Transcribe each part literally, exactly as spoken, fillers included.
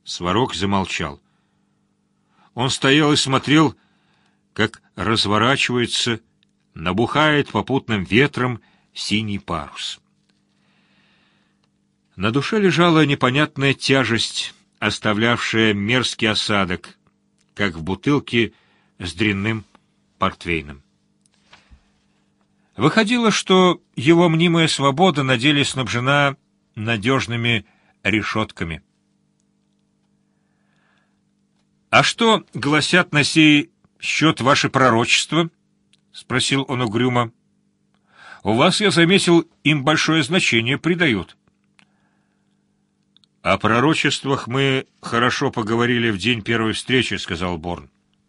Сварог замолчал. Он стоял и смотрел, как разворачивается, набухает попутным ветром синий парус. На душе лежала непонятная тяжесть, оставлявшая мерзкий осадок, как в бутылке с дрянным портвейном. Выходило, что его мнимая свобода на деле снабжена надежными решетками. «А что гласят на сей счет ваши пророчества?» — спросил он угрюмо. «У вас, я заметил, им большое значение придают». «О пророчествах мы хорошо поговорили в день первой встречи», — сказал Борн.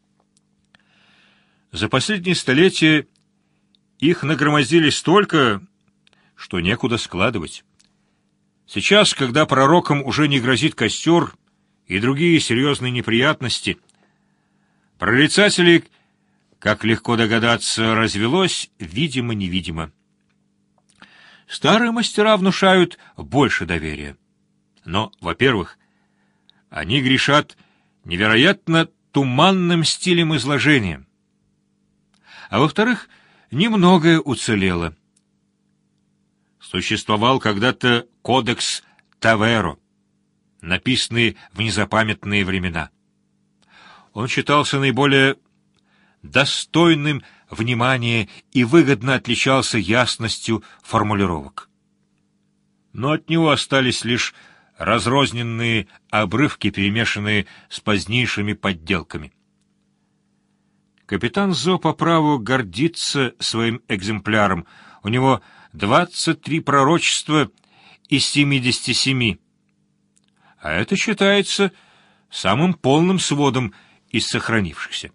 «За последние столетия их нагромоздили столько, что некуда складывать. Сейчас, когда пророкам уже не грозит костер и другие серьезные неприятности, прорицателей, как легко догадаться, развелось видимо-невидимо. Старые мастера внушают больше доверия. Но, во-первых, они грешат невероятно туманным стилем изложения. А во-вторых, немногое уцелело. Существовал когда-то кодекс Таверо, написанный в незапамятные времена. Он считался наиболее достойным внимания и выгодно отличался ясностью формулировок. Но от него остались лишь разрозненные обрывки, перемешанные с позднейшими подделками. Капитан Зо по праву гордится своим экземпляром. У него двадцать три пророчества из семидесяти семи. А это считается самым полным сводом из сохранившихся.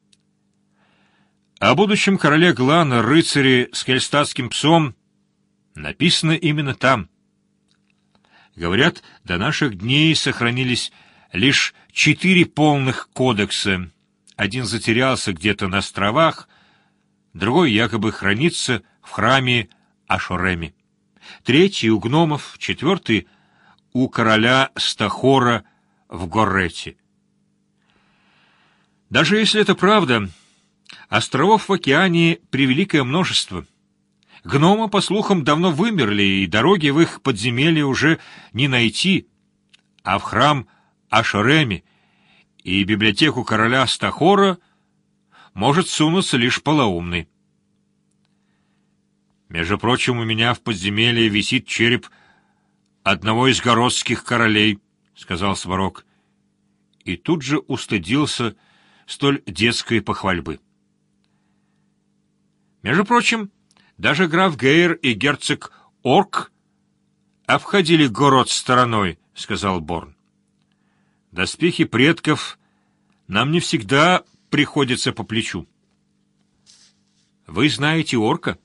О будущем короле Глана, рыцаре с хельстатским псом, написано именно там. Говорят, до наших дней сохранились лишь четыре полных кодекса. Один затерялся где-то на островах, другой якобы хранится в храме Ашореми, третий у гномов, четвертый у короля Стахора в Горрете. Даже если это правда, островов в океане превеликое множество. Гномы, по слухам, давно вымерли, и дороги в их подземелье уже не найти, а в храм Ашореми и библиотеку короля Стахора может сунуться лишь полоумный. Между прочим, у меня в подземелье висит череп одного из городских королей, — сказал Сварог, и тут же устыдился столь детской похвальбы. Между прочим, даже граф Гейр и герцог Орк обходили город стороной, — сказал Борн. Доспехи предков нам не всегда приходятся по плечу. Вы знаете Орка?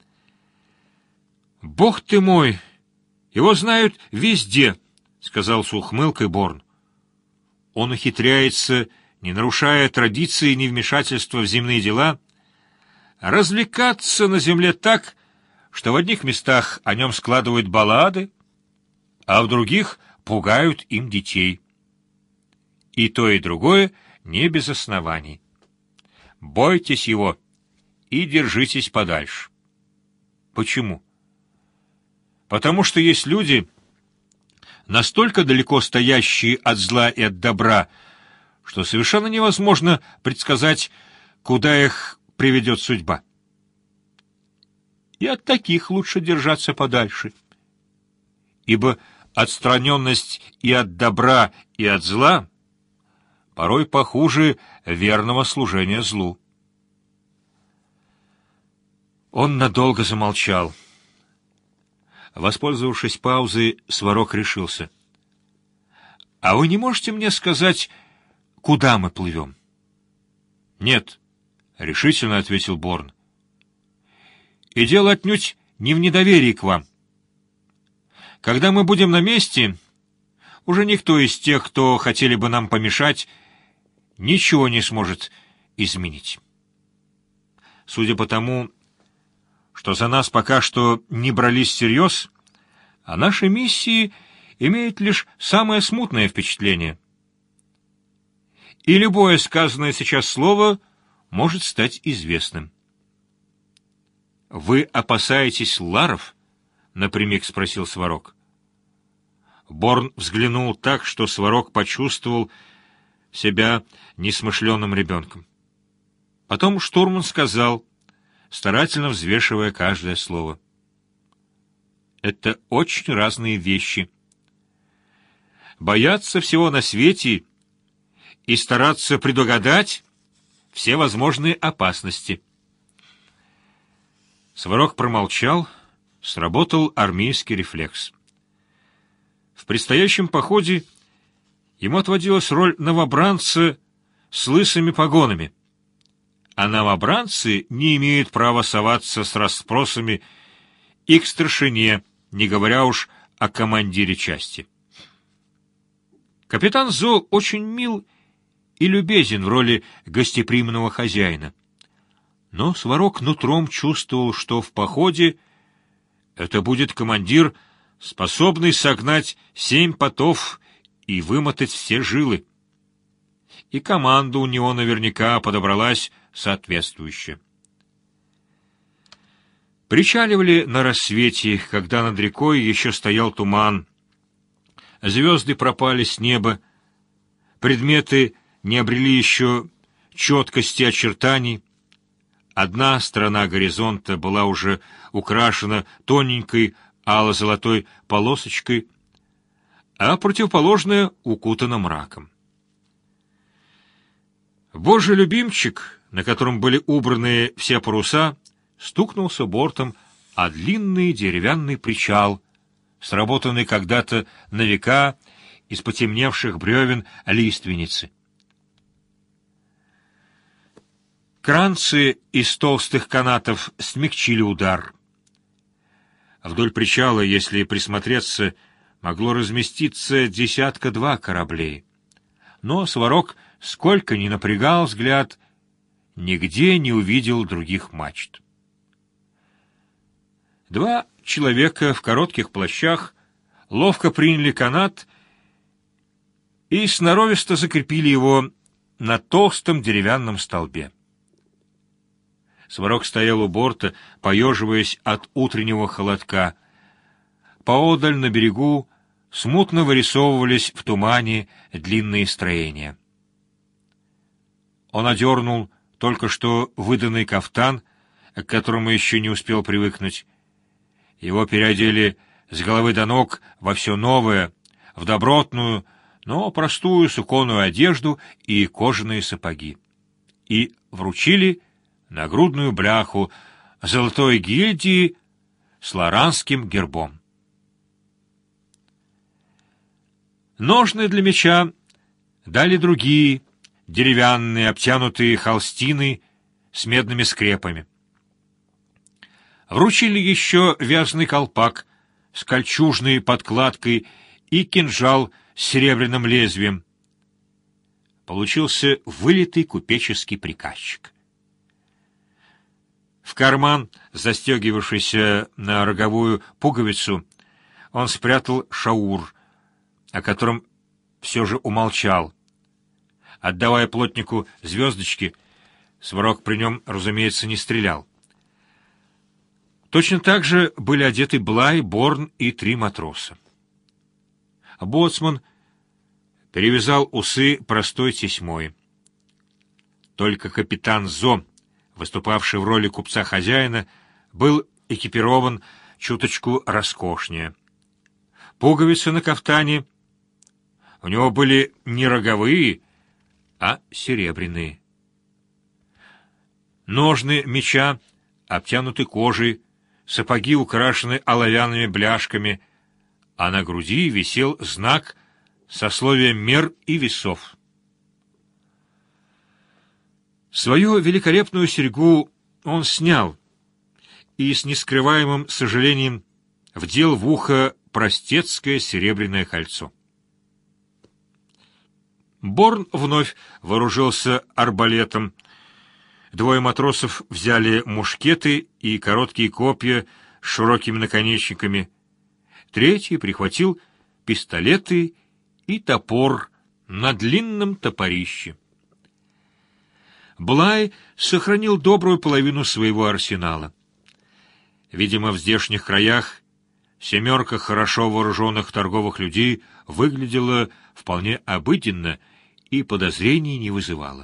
Бог ты мой! Его знают везде, — сказал с ухмылкой Борн. Он ухитряется, не нарушая традиции невмешательства в земные дела, развлекаться на земле так, что в одних местах о нем складывают баллады, а в других пугают им детей. И то, и другое не без оснований. Бойтесь его и держитесь подальше. Почему? Потому что есть люди, настолько далеко стоящие от зла и от добра, что совершенно невозможно предсказать, куда их приведет судьба. И от таких лучше держаться подальше. Ибо отстраненность и от добра, и от зла порой похуже верного служения злу. Он надолго замолчал. Воспользовавшись паузой, Сварог решился. — А вы не можете мне сказать, куда мы плывем? — Нет, — решительно ответил Борн. — И дело отнюдь не в недоверии к вам. Когда мы будем на месте, уже никто из тех, кто хотели бы нам помешать, ничего не сможет изменить. Судя по тому, что за нас пока что не брались всерьез, о нашей миссии имеют лишь самое смутное впечатление. и любое сказанное сейчас слово может стать известным. «Вы опасаетесь ларов?» — напрямик спросил Сварог. Борн взглянул так, что Сварог почувствовал себя несмышленым ребенком. Потом штурман сказал, старательно взвешивая каждое слово: «Это очень разные вещи. Бояться всего на свете и стараться предугадать все возможные опасности». Сварог промолчал, сработал армейский рефлекс. В предстоящем походе ему отводилась роль новобранца с лысыми погонами, а новобранцы не имеют права соваться с расспросами и к старшине, не говоря уж о командире части. Капитан Зо очень мил и любезен в роли гостеприимного хозяина, но Сварог нутром чувствовал, что в походе это будет командир, способный согнать семь потов и вымотать все жилы. И команда у него наверняка подобралась соответствующая. Причаливали на рассвете, когда над рекой еще стоял туман. Звезды пропали с неба, предметы не обрели еще четкости очертаний. Одна сторона горизонта была уже украшена тоненькой ало-золотой полосочкой, а противоположная укутана мраком. Божий любимчик, на котором были убраны все паруса, стукнулся бортом о длинный деревянный причал, сработанный когда-то на века из потемневших бревен лиственницы. Кранцы из толстых канатов смягчили удар. Вдоль причала, если присмотреться, могло разместиться десятка-два кораблей. Но Сварог, сколько ни напрягал взгляд, нигде не увидел других мачт. Два человека в коротких плащах ловко приняли канат и сноровисто закрепили его на толстом деревянном столбе. Сварог стоял у борта, поеживаясь от утреннего холодка. Поодаль на берегу смутно вырисовывались в тумане длинные строения. Он одернул только что выданный кафтан, к которому еще не успел привыкнуть. Его переодели с головы до ног во все новое, в добротную, но простую суконную одежду и кожаные сапоги. И вручили нагрудную бляху золотой гильдии с лоранским гербом. Ножны для меча дали другие, деревянные, обтянутые холстиной с медными скрепами. Вручили еще вязаный колпак с кольчужной подкладкой и кинжал с серебряным лезвием. Получился вылитый купеческий приказчик. В карман, застегивавшийся на роговую пуговицу, он спрятал шаур, о котором все же умолчал. Отдавая плотнику звездочки, Сварог при нем, разумеется, не стрелял. Точно так же были одеты Блай, Борн и три матроса. Боцман перевязал усы простой тесьмой. Только капитан Зо, выступавший в роли купца-хозяина, был экипирован чуточку роскошнее. Пуговицы на кафтане у него были не роговые, а серебряные. Ножны меча обтянуты кожей, сапоги украшены оловянными бляшками, а на груди висел знак сословия мер и весов. Свою великолепную серьгу он снял и с нескрываемым сожалением вдел в ухо простецкое серебряное кольцо. Борн вновь вооружился арбалетом. Двое матросов взяли мушкеты и короткие копья с широкими наконечниками. Третий прихватил пистолеты и топор на длинном топорище. Блай сохранил добрую половину своего арсенала. Видимо, в здешних краях семерка хорошо вооруженных торговых людей выглядела вполне обыденно и подозрений не вызывала.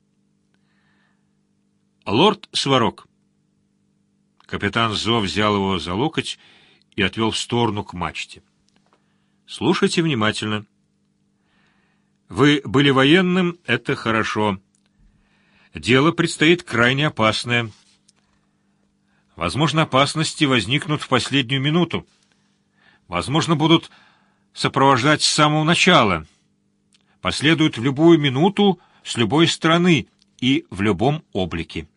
«Лорд Сварог». Капитан Зо взял его за локоть и отвел в сторону к мачте. «Слушайте внимательно. Вы были военным, это хорошо. Дело предстоит крайне опасное. Возможно, опасности возникнут в последнюю минуту. Возможно, будут сопровождать с самого начала. Последуют в любую минуту с любой стороны и в любом облике.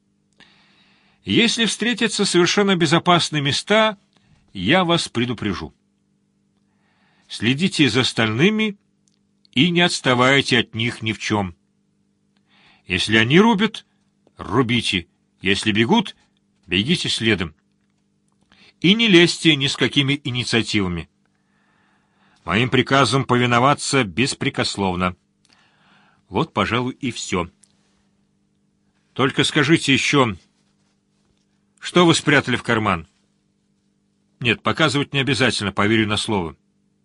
Если встретятся совершенно безопасные места, я вас предупрежу. Следите за остальными и не отставайте от них ни в чем. Если они рубят, рубите. Если бегут, бегите следом. И не лезьте ни с какими инициативами. Моим приказам повиноваться беспрекословно. Вот, пожалуй, и все. Только скажите еще, что вы спрятали в карман? Нет, показывать не обязательно, поверю на слово.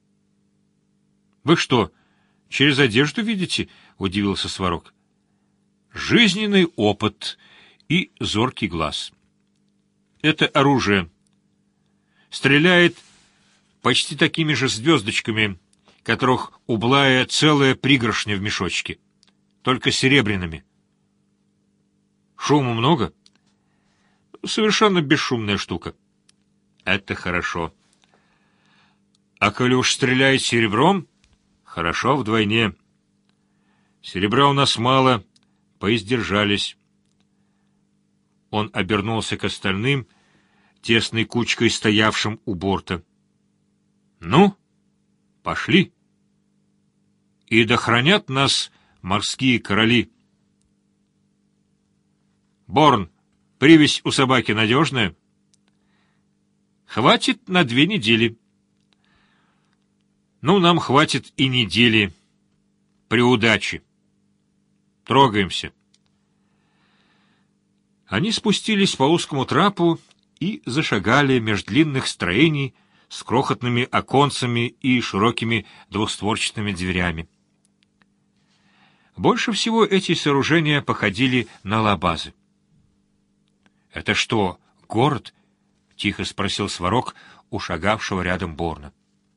Вы что, через одежду видите? — удивился Сварог. Жизненный опыт и зоркий глаз. Это оружие. Стреляет почти такими же звездочками, которых у Блая целая пригоршня в мешочке, только серебряными. Шума много? Совершенно бесшумная штука. Это хорошо. А коли уж стреляет серебром, хорошо вдвойне. Серебра у нас мало, поиздержались. Он обернулся к остальным, тесной кучкой стоявшим у борта. Ну, пошли. И да хранят нас морские короли. Борн, привязь у собаки надежная? Хватит на две недели. Ну, нам хватит и недели. При удаче. Трогаемся. Они спустились по узкому трапу и зашагали меж длинных строений с крохотными оконцами и широкими двустворчатыми дверями. Больше всего эти сооружения походили на лабазы. — Это что, город? — тихо спросил Сварог у шагавшего рядом Борна.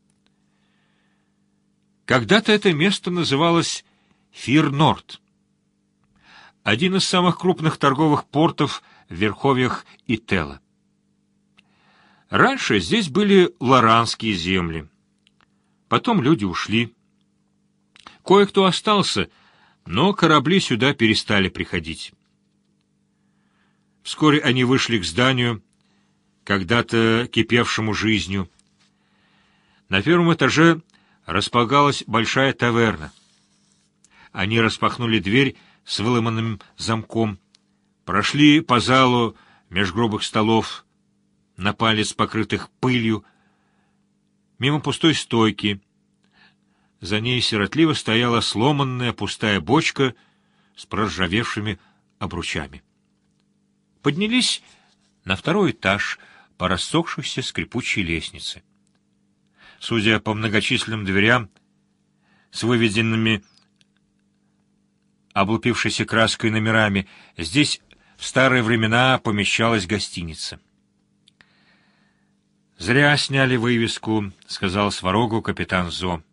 Когда-то это место называлось Фир-Норд, один из самых крупных торговых портов в верховьях Итела. Раньше здесь были лоранские земли. Потом люди ушли. Кое-кто остался, но корабли сюда перестали приходить. Вскоре они вышли к зданию, когда-то кипевшему жизнью. На первом этаже располагалась большая таверна. Они распахнули дверь с выломанным замком, прошли по залу меж грубых столов, на палец покрытых пылью, мимо пустой стойки. За ней сиротливо стояла сломанная пустая бочка с проржавевшими обручами. Поднялись на второй этаж по рассохшейся скрипучей лестнице. Судя по многочисленным дверям с выведенными облупившейся краской номерами, здесь в старые времена помещалась гостиница. «Зря сняли вывеску», — сказал Сварогу капитан Зо.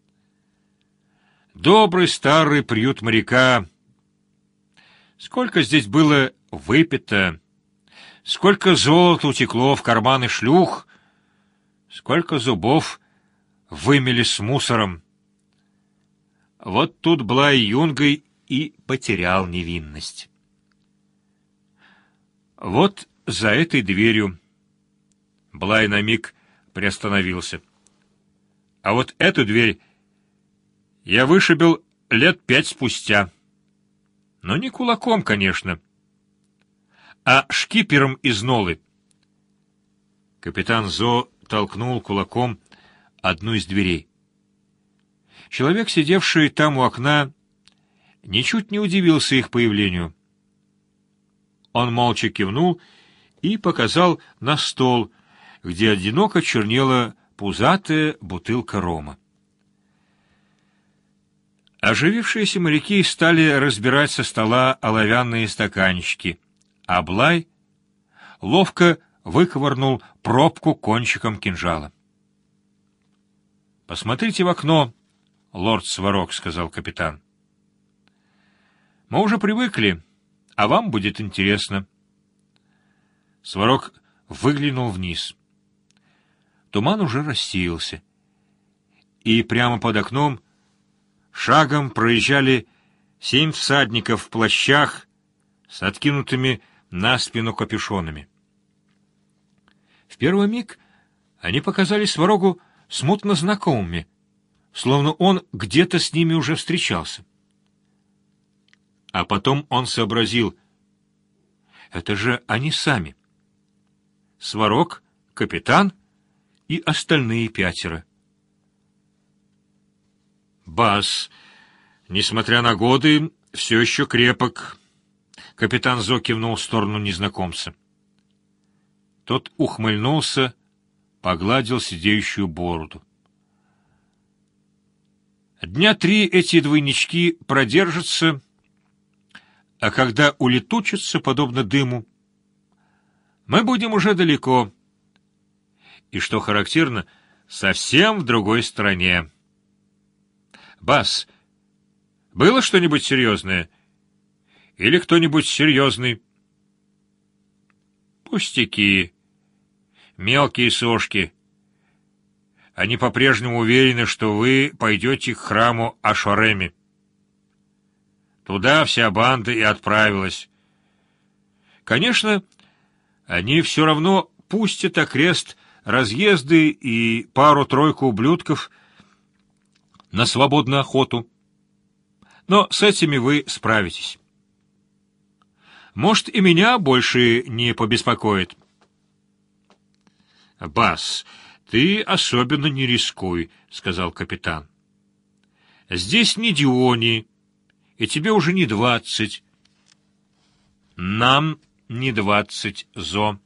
«Добрый старый приют моряка. Сколько здесь было выпито, сколько золота утекло в карманы шлюх, сколько зубов вымели с мусором. Вот тут Блай юнгой и потерял невинность. Вот за этой дверью». Блай на миг приостановился. «А вот эту дверь я вышибил лет пять спустя. Но не кулаком, конечно, а шкипером из Нолы». Капитан Зо толкнул кулаком одну из дверей. Человек, сидевший там у окна, ничуть не удивился их появлению. Он молча кивнул и показал на стол, где одиноко чернела пузатая бутылка рома. Оживившиеся моряки стали разбирать со стола оловянные стаканчики, а Блай ловко выковырнул пробку кончиком кинжала. «Посмотрите в окно, лорд Сварог», — сказал капитан. «Мы уже привыкли, а вам будет интересно». Сварог выглянул вниз. Туман уже рассеялся, и прямо под окном шагом проезжали семь всадников в плащах с откинутыми на спину капюшонами. В первый миг они показались Сварогу смутно знакомыми, словно он где-то с ними уже встречался. А потом он сообразил: это же они сами. Сварог, капитан и остальные пятеро. Бас, несмотря на годы, все еще крепок. Капитан Зо кивнул в сторону незнакомца. Тот ухмыльнулся, погладил сидеющую бороду. Дня три эти двойнички продержатся, а когда улетучатся, подобно дыму, мы будем уже далеко. И, что характерно, совсем в другой стране. Бас, было что-нибудь серьезное? Или кто-нибудь серьезный? Пустяки. Мелкие сошки. Они по-прежнему уверены, что вы пойдете к храму Ашореми. Туда вся банда и отправилась. Конечно, они все равно пустят окрест разъезды и пару-тройку ублюдков на свободную охоту. Но с этими вы справитесь. Может, и меня больше не побеспокоит. Бас, ты особенно не рискуй, — сказал капитан. Здесь не Диони, и тебе уже не двадцать. Нам не двадцать, Зо.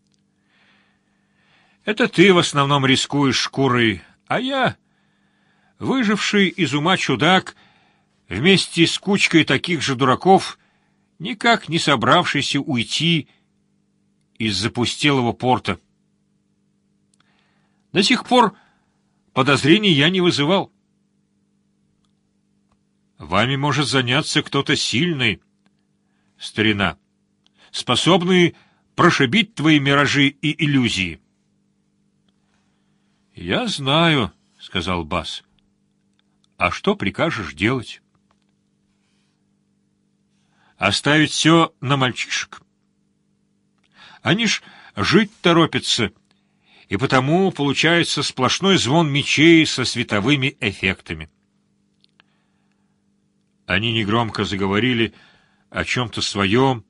Это ты в основном рискуешь шкурой, а я, выживший из ума чудак, вместе с кучкой таких же дураков, никак не собравшийся уйти из запустелого порта. До сих пор подозрений я не вызывал. Вами может заняться кто-то сильный, старина, способный прошибить твои миражи и иллюзии. — Я знаю, — сказал Бас. — А что прикажешь делать? — Оставить все на мальчишек. Они ж жить торопятся, и потому получается сплошной звон мечей со световыми эффектами. Они негромко заговорили о чем-то своем,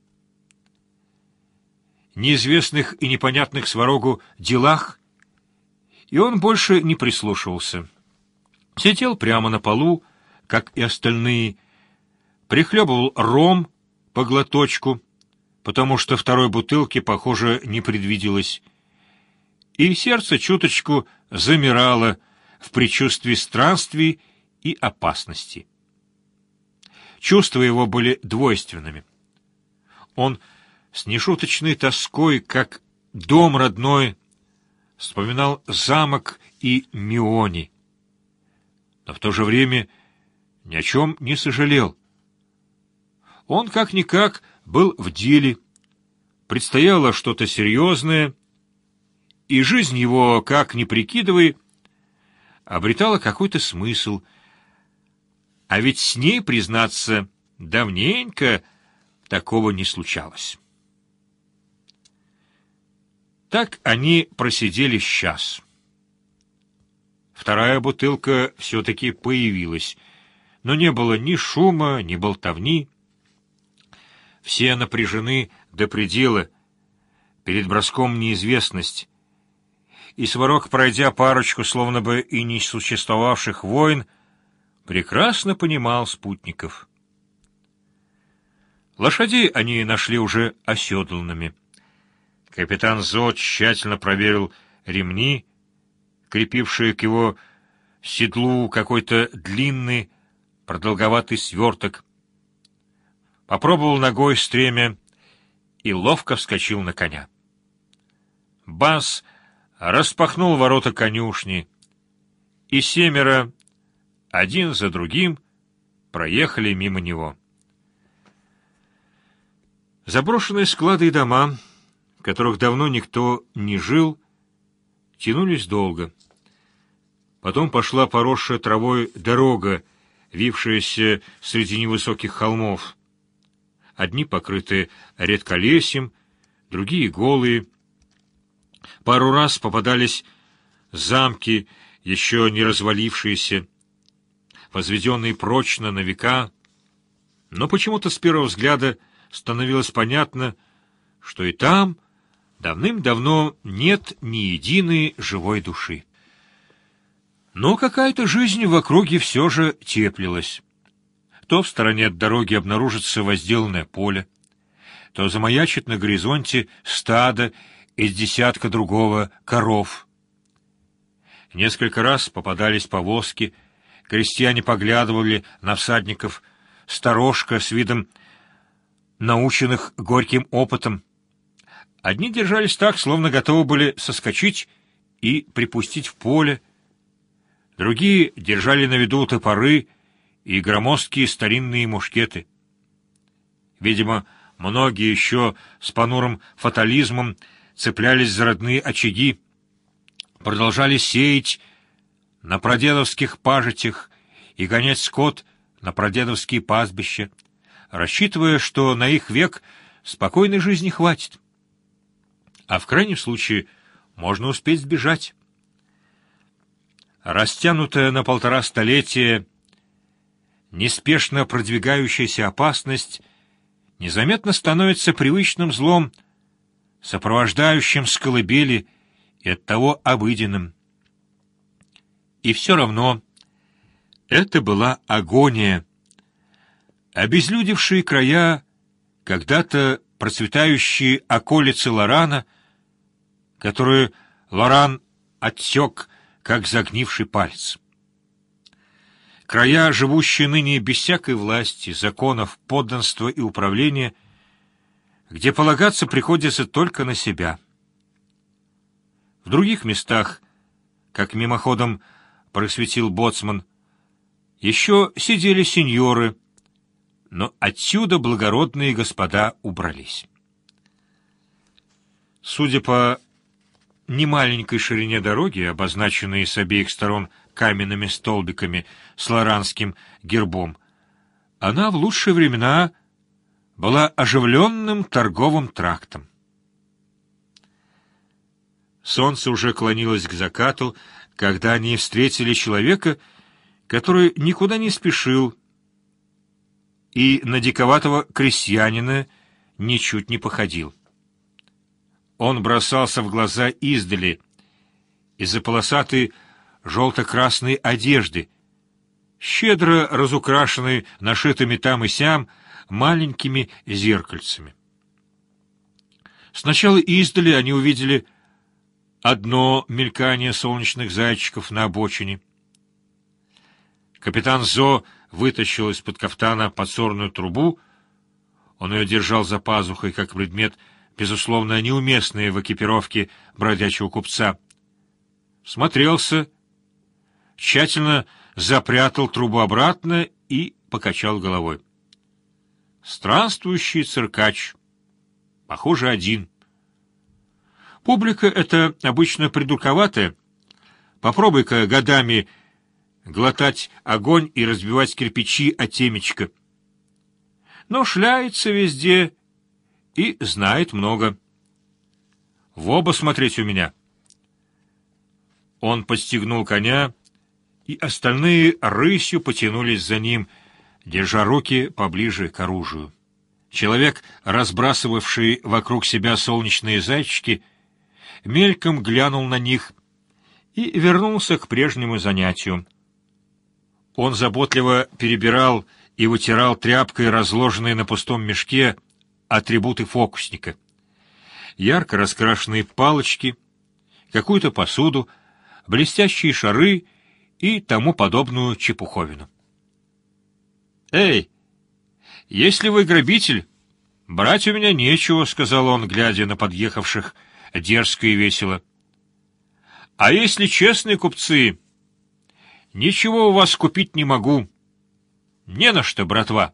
неизвестных и непонятных Сварогу делах, и он больше не прислушивался. Сидел прямо на полу, как и остальные, прихлебывал ром по глоточку, потому что второй бутылки, похоже, не предвиделось, и сердце чуточку замирало в предчувствии странствий и опасности. Чувства его были двойственными. Он с нешуточной тоской, как дом родной, вспоминал замок и Миони, но в то же время ни о чем не сожалел. Он как-никак был в деле, предстояло что-то серьезное, и жизнь его, как ни прикидывай, обретала какой-то смысл. А ведь с ней, признаться, давненько такого не случалось. Так они просидели час. Вторая бутылка все-таки появилась, но не было ни шума, ни болтовни. Все напряжены до предела перед броском неизвестность, и Сварог, пройдя парочку словно бы и не существовавших войн, прекрасно понимал спутников. Лошадей они нашли уже оседланными. Капитан Зо тщательно проверил ремни, крепившие к его седлу какой-то длинный, продолговатый сверток, попробовал ногой стремя и ловко вскочил на коня. Бас распахнул ворота конюшни, и семеро, один за другим, проехали мимо него. Заброшенные склады и дома, в которых давно никто не жил, тянулись долго. Потом пошла поросшая травой дорога, вившаяся среди невысоких холмов. Одни покрыты редколесьем, другие голые. Пару раз попадались замки, еще не развалившиеся, возведенные прочно на века, но почему-то с первого взгляда становилось понятно, что и там давным-давно нет ни единой живой души. Но какая-то жизнь в округе все же теплилась. То в стороне от дороги обнаружится возделанное поле, то замаячит на горизонте стадо из десятка другого коров. Несколько раз попадались повозки, крестьяне поглядывали на всадников, сторожка с видом наученных горьким опытом. Одни держались так, словно готовы были соскочить и припустить в поле, другие держали на виду топоры и громоздкие старинные мушкеты. Видимо, многие еще с понурым фатализмом цеплялись за родные очаги, продолжали сеять на прадедовских пажитях и гонять скот на прадедовские пастбища, рассчитывая, что на их век спокойной жизни хватит. А в крайнем случае можно успеть сбежать. Растянутая на полтора столетия, неспешно продвигающаяся опасность незаметно становится привычным злом, сопровождающим с колыбели и оттого обыденным. И все равно это была агония. Обезлюдевшие края, когда-то процветающие околицы Лорана, которую Лоран отсек, как загнивший палец. Края, живущие ныне без всякой власти, законов, подданства и управления, где полагаться приходится только на себя. В других местах, как мимоходом просветил боцман, еще сидели сеньоры, но отсюда благородные господа убрались. Судя по немаленькой ширине дороги, обозначенной с обеих сторон каменными столбиками с лоранским гербом, она в лучшие времена была оживленным торговым трактом. Солнце уже клонилось к закату, когда они встретили человека, который никуда не спешил, и на диковатого крестьянина ничуть не походил. Он бросался в глаза издали из-за полосатой желто-красной одежды, щедро разукрашенной нашитыми там и сям маленькими зеркальцами. Сначала издали они увидели одно мелькание солнечных зайчиков на обочине. Капитан Зо вытащил из-под кафтана подсорную трубу. Он ее держал за пазухой, как предмет, безусловно, неуместный в экипировке бродячего купца. Смотрелся, тщательно запрятал трубу обратно и покачал головой. Странствующий циркач. Похоже, один. Публика эта обычно придурковатая. Попробуй-ка годами глотать огонь и разбивать кирпичи о темечко. Но шляется везде и знает много. В оба смотреть у меня. Он подстегнул коня, и остальные рысью потянулись за ним, держа руки поближе к оружию. Человек, разбрасывавший вокруг себя солнечные зайчики, мельком глянул на них и вернулся к прежнему занятию. Он заботливо перебирал и вытирал тряпкой разложенные на пустом мешке атрибуты фокусника. Ярко раскрашенные палочки, какую-то посуду, блестящие шары и тому подобную чепуховину. «Эй, если вы грабитель, брать у меня нечего», — сказал он, глядя на подъехавших дерзко и весело. «А если честные купцы, ничего у вас купить не могу. Не на что, братва».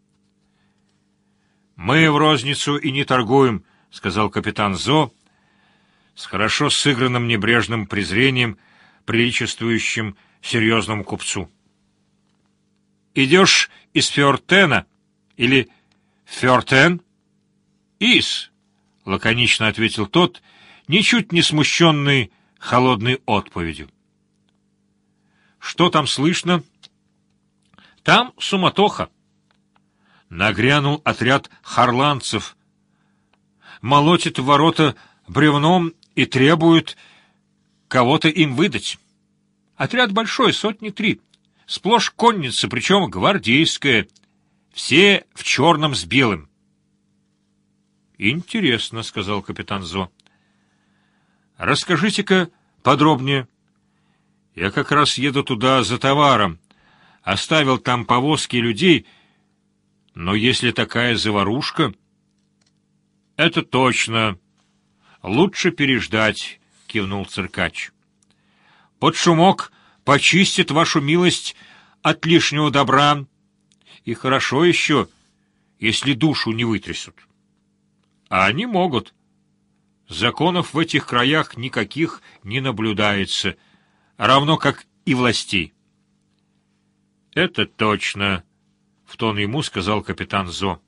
«Мы в розницу и не торгуем», — сказал капитан Зо с хорошо сыгранным небрежным презрением, приличествующим серьезному купцу. «Идешь из Фёртена или Фёртен?» «Из», — лаконично ответил тот, ничуть не смущенный холодной отповедью. «Что там слышно?» «Там суматоха. Нагрянул отряд харландцев, молотит в ворота бревном и требует кого-то им выдать. Отряд большой, сотни три, сплошь конница, причем гвардейская, все в черном с белым». «Интересно», — сказал капитан Зо. «Расскажите-ка подробнее. Я как раз еду туда за товаром, оставил там повозки людей, но если такая заварушка...» «Это точно. Лучше переждать», — кивнул циркач. «Под шумок почистит вашу милость от лишнего добра, и хорошо еще, если душу не вытрясут. А они могут. Законов в этих краях никаких не наблюдается, равно как и властей». «Это точно», — в тон ему сказал капитан Зо.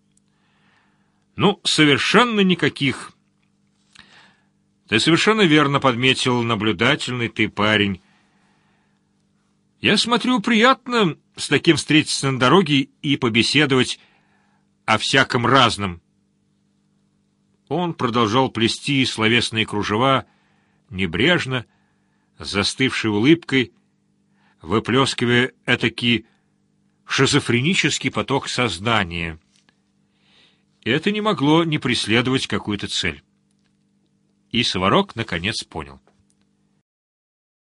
«Ну, совершенно никаких. Ты совершенно верно подметил, наблюдательный ты парень. Я смотрю, приятно с таким встретиться на дороге и побеседовать о всяком разном». Он продолжал плести словесные кружева, небрежно, с застывшей улыбкой, выплескивая этакий шизофренический поток сознания. И это не могло не преследовать какую-то цель. И Сварог наконец понял.